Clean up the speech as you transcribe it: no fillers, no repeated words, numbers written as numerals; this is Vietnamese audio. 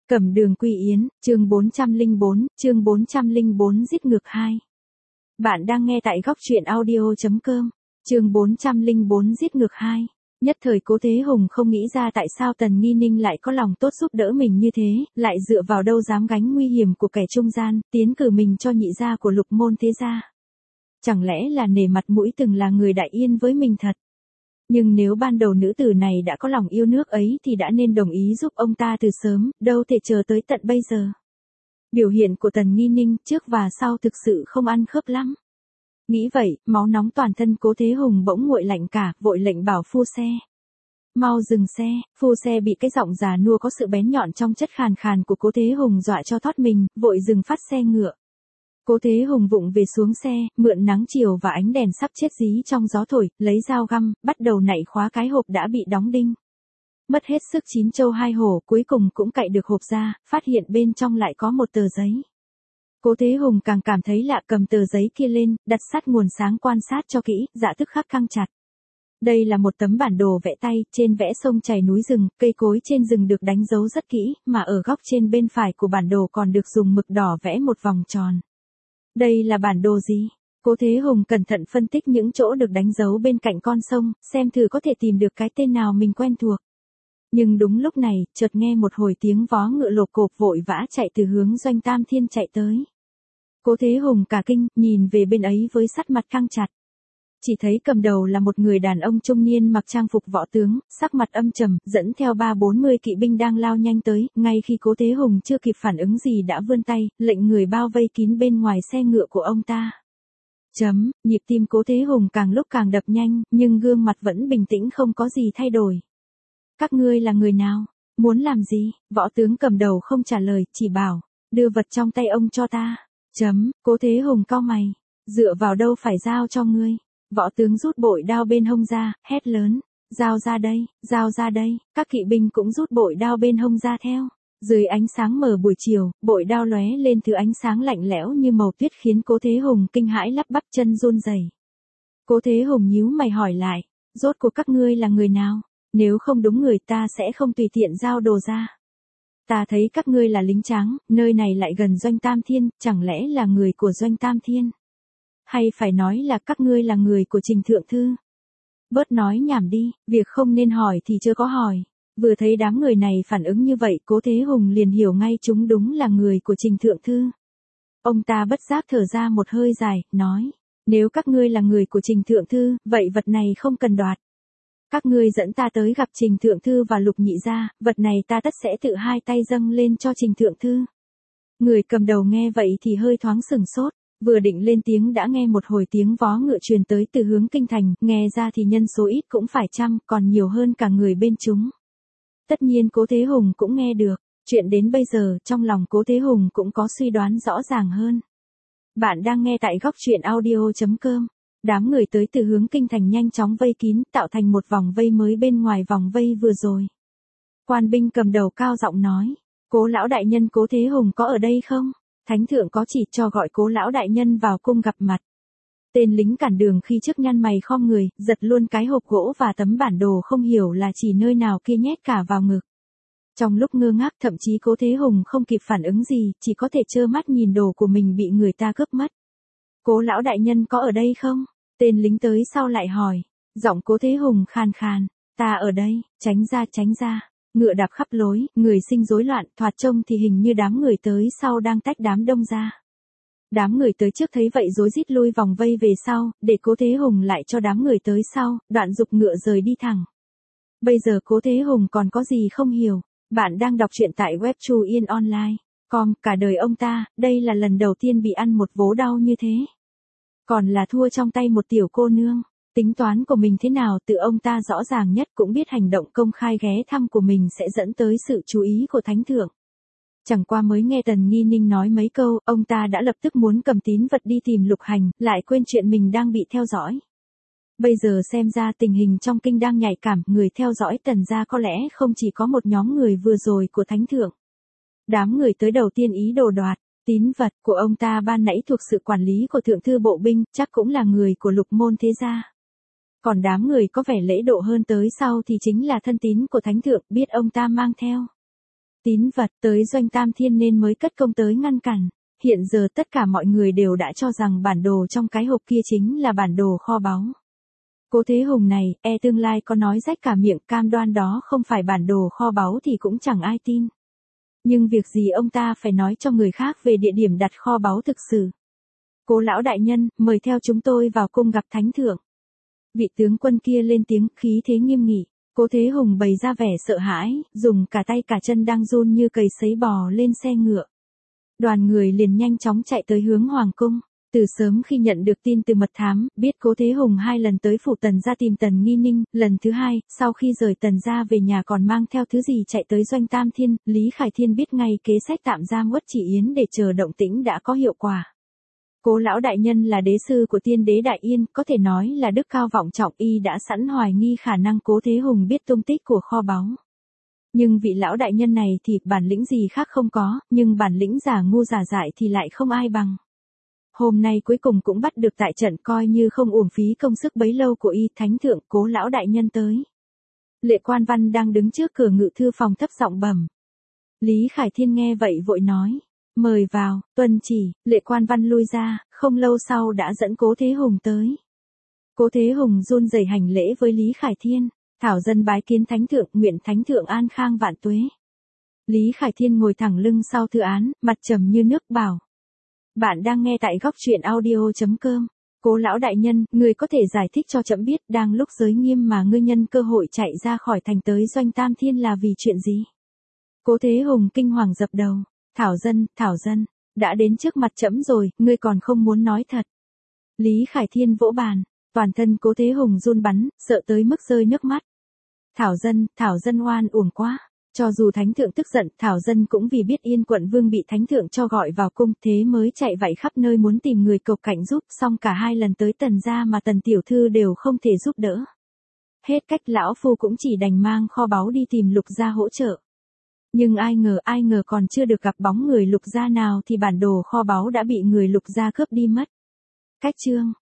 Cẩm Đường Quy Yến, chương 404, giết ngược 2. Bạn đang nghe tại góc truyện audio.com, chương 404 giết ngược 2. Nhất thời Cố Thế Hùng không nghĩ ra tại sao Tần Nghi Ninh lại có lòng tốt giúp đỡ mình như thế, lại dựa vào đâu dám gánh nguy hiểm của kẻ trung gian, tiến cử mình cho nhị gia của Lục môn thế gia. Chẳng lẽ là nể mặt mũi từng là người đại yên với mình thật? Nhưng nếu ban đầu nữ tử này đã có lòng yêu nước ấy thì đã nên đồng ý giúp ông ta từ sớm, đâu thể chờ tới tận bây giờ. Biểu hiện của Tần Nghi Ninh trước và sau thực sự không ăn khớp lắm. Nghĩ vậy, máu nóng toàn thân Cố Thế Hùng bỗng nguội lạnh cả, vội lệnh bảo phu xe. Mau dừng xe, phu xe bị cái giọng già nua có sự bén nhọn trong chất khàn khàn của Cố Thế Hùng dọa cho thoát mình, vội dừng phát xe ngựa. Cố Thế Hùng vụng về xuống xe, mượn nắng chiều và ánh đèn sắp chết dí trong gió thổi, lấy dao găm, bắt đầu nạy khóa cái hộp đã bị đóng đinh. Mất hết sức chín châu hai hổ, cuối cùng cũng cạy được hộp ra, phát hiện bên trong lại có một tờ giấy. Cố Thế Hùng càng cảm thấy lạ, cầm tờ giấy kia lên, đặt sát nguồn sáng quan sát cho kỹ, dạ tức khắc căng chặt. Đây là một tấm bản đồ vẽ tay, trên vẽ sông chảy núi rừng, cây cối trên rừng được đánh dấu rất kỹ, mà ở góc trên bên phải của bản đồ còn được dùng mực đỏ vẽ một vòng tròn. Đây là bản đồ gì? Cố Thế Hùng cẩn thận phân tích những chỗ được đánh dấu bên cạnh con sông, xem thử có thể tìm được cái tên nào mình quen thuộc. Nhưng đúng lúc này, chợt nghe một hồi tiếng vó ngựa lộp cộp vội vã chạy từ hướng Doanh Tam Thiên chạy tới. Cố Thế Hùng cả kinh, nhìn về bên ấy với sắc mặt căng chặt. Chỉ thấy cầm đầu là một người đàn ông trung niên mặc trang phục võ tướng, sắc mặt âm trầm, dẫn theo 30-40 kỵ binh đang lao nhanh tới, ngay khi Cố Thế Hùng chưa kịp phản ứng gì đã vươn tay, lệnh người bao vây kín bên ngoài xe ngựa của ông ta. Nhịp tim Cố Thế Hùng càng lúc càng đập nhanh, nhưng gương mặt vẫn bình tĩnh không có gì thay đổi. Các ngươi là người nào? Muốn làm gì? Võ tướng cầm đầu không trả lời, chỉ bảo, đưa vật trong tay ông cho ta. Cố Thế Hùng cau mày, dựa vào đâu phải giao cho ngươi? Võ tướng rút bội đao bên hông ra, hét lớn, giao ra đây, các kỵ binh cũng rút bội đao bên hông ra theo. Dưới ánh sáng mờ buổi chiều, bội đao lóe lên thứ ánh sáng lạnh lẽo như màu tuyết khiến Cố Thế Hùng kinh hãi lắp bắp chân run rẩy. Cố Thế Hùng nhíu mày hỏi lại, rốt cuộc các ngươi là người nào? Nếu không đúng người ta sẽ không tùy tiện giao đồ ra. Ta thấy các ngươi là lính trắng, nơi này lại gần Doanh Tam Thiên, chẳng lẽ là người của Doanh Tam Thiên? Hay phải nói là các ngươi là người của Trình Thượng Thư? Bớt nói nhảm đi, việc không nên hỏi thì chưa có hỏi. Vừa thấy đám người này phản ứng như vậy, Cố Thế Hùng liền hiểu ngay chúng đúng là người của Trình Thượng Thư. Ông ta bất giác thở ra một hơi dài, nói, nếu các ngươi là người của Trình Thượng Thư, vậy vật này không cần đoạt. Các ngươi dẫn ta tới gặp Trình Thượng Thư và Lục nhị gia, vật này ta tất sẽ tự hai tay dâng lên cho Trình Thượng Thư. Người cầm đầu nghe vậy thì hơi thoáng sửng sốt, vừa định lên tiếng đã nghe một hồi tiếng vó ngựa truyền tới từ hướng kinh thành, nghe ra thì nhân số ít cũng phải trăm, còn nhiều hơn cả người bên chúng. Tất nhiên Cố Thế Hùng cũng nghe được, chuyện đến bây giờ trong lòng Cố Thế Hùng cũng có suy đoán rõ ràng hơn. Bạn đang nghe tại góc truyện audio.com. Đám người tới từ hướng kinh thành nhanh chóng vây kín, tạo thành một vòng vây mới bên ngoài vòng vây vừa rồi. Quan binh cầm đầu cao giọng nói, Cố lão đại nhân Cố Thế Hùng có ở đây không? Thánh thượng có chỉ cho gọi Cố lão đại nhân vào cung gặp mặt. Tên lính cản đường khi trước nhăn mày khom người, giật luôn cái hộp gỗ và tấm bản đồ không hiểu là chỉ nơi nào kia nhét cả vào ngực. Trong lúc ngơ ngác thậm chí Cố Thế Hùng không kịp phản ứng gì, chỉ có thể trơ mắt nhìn đồ của mình bị người ta cướp mất. Cố lão đại nhân có ở đây không? Tên lính tới sau lại hỏi. Giọng Cố Thế Hùng khàn khàn. Ta ở đây, tránh ra. Ngựa đạp khắp lối, người sinh rối loạn, thoạt trông thì hình như đám người tới sau đang tách đám đông ra. Đám người tới trước thấy vậy rối rít lui vòng vây về sau, để Cố Thế Hùng lại cho đám người tới sau, đoạn giục ngựa rời đi thẳng. Bây giờ Cố Thế Hùng còn có gì không hiểu. Bạn đang đọc truyện tại web Chu Yên Online. Cả đời ông ta, đây là lần đầu tiên bị ăn một vố đau như thế. Còn là thua trong tay một tiểu cô nương. Tính toán của mình thế nào tự ông ta rõ ràng nhất, cũng biết hành động công khai ghé thăm của mình sẽ dẫn tới sự chú ý của thánh thượng. Chẳng qua mới nghe Tần Nghi Ninh nói mấy câu, ông ta đã lập tức muốn cầm tín vật đi tìm Lục Hành, lại quên chuyện mình đang bị theo dõi. Bây giờ xem ra tình hình trong kinh đang nhạy cảm, người theo dõi Tần gia có lẽ không chỉ có một nhóm người vừa rồi của thánh thượng. Đám người tới đầu tiên ý đồ đoạt tín vật của ông ta ban nãy thuộc sự quản lý của Thượng Thư Bộ binh, chắc cũng là người của Lục môn thế gia. Còn đám người có vẻ lễ độ hơn tới sau thì chính là thân tín của thánh thượng, biết ông ta mang theo tín vật tới Doanh Tam Thiên nên mới cất công tới ngăn cản. Hiện giờ tất cả mọi người đều đã cho rằng bản đồ trong cái hộp kia chính là bản đồ kho báu. Cố Thế Hùng này, tương lai có nói rách cả miệng cam đoan đó không phải bản đồ kho báu thì cũng chẳng ai tin. Nhưng việc gì ông ta phải nói cho người khác về địa điểm đặt kho báu thực sự. Cố lão đại nhân, mời theo chúng tôi vào cung gặp thánh thượng. Vị tướng quân kia lên tiếng, khí thế nghiêm nghị. Cố Thế Hùng bày ra vẻ sợ hãi, dùng cả tay cả chân đang run như cầy sấy bò lên xe ngựa. Đoàn người liền nhanh chóng chạy tới hướng hoàng cung. Từ sớm khi nhận được tin từ mật thám, biết Cố Thế Hùng 2 lần tới phủ Tần gia tìm Tần Nghi Ninh, lần thứ 2, sau khi rời Tần gia về nhà còn mang theo thứ gì chạy tới Doanh Tam Thiên, Lý Khải Thiên biết ngay kế sách tạm giam Uất Chỉ Yến để chờ động tĩnh đã có hiệu quả. Cố lão đại nhân là đế sư của Tiên đế Đại Yên, có thể nói là đức cao vọng trọng, y đã sẵn hoài nghi khả năng Cố Thế Hùng biết tung tích của kho báu. Nhưng vị lão đại nhân này thì bản lĩnh gì khác không có, nhưng bản lĩnh giả ngu giả dại thì lại không ai bằng. Hôm nay cuối cùng cũng bắt được tại trận, coi như không uổng phí công sức bấy lâu của y. Thánh thượng, Cố lão đại nhân tới. Lệ Quan Văn đang đứng trước cửa ngự thư phòng thấp giọng bẩm. Lý Khải Thiên nghe vậy vội nói. Mời vào, tuân chỉ. Lệ Quan Văn lui ra, không lâu sau đã dẫn Cố Thế Hùng tới. Cố Thế Hùng run rẩy hành lễ với Lý Khải Thiên. Thảo dân bái kiến thánh thượng, nguyện thánh thượng an khang vạn tuế. Lý Khải Thiên ngồi thẳng lưng sau thư án, mặt trầm như nước bảo. Bạn đang nghe tại góc truyện audio.com. Cố lão đại nhân, người có thể giải thích cho trẫm biết đang lúc giới nghiêm mà ngươi nhân cơ hội chạy ra khỏi thành tới Doanh Tam Thiên là vì chuyện gì? Cố Thế Hùng kinh hoàng dập đầu. Thảo dân, đã đến trước mặt trẫm rồi, ngươi còn không muốn nói thật. Lý Khải Thiên vỗ bàn, toàn thân Cố Thế Hùng run bắn, sợ tới mức rơi nước mắt. Thảo dân oan uổng quá. Cho dù thánh thượng tức giận, Thảo dân cũng vì biết Yên quận vương bị thánh thượng cho gọi vào cung, thế mới chạy vạy khắp nơi muốn tìm người cầu cạnh giúp, xong cả 2 lần tới Tần gia mà Tần tiểu thư đều không thể giúp đỡ. Hết cách lão phu cũng chỉ đành mang kho báu đi tìm Lục gia hỗ trợ. Nhưng ai ngờ còn chưa được gặp bóng người Lục gia nào thì bản đồ kho báu đã bị người Lục gia cướp đi mất. Cách chương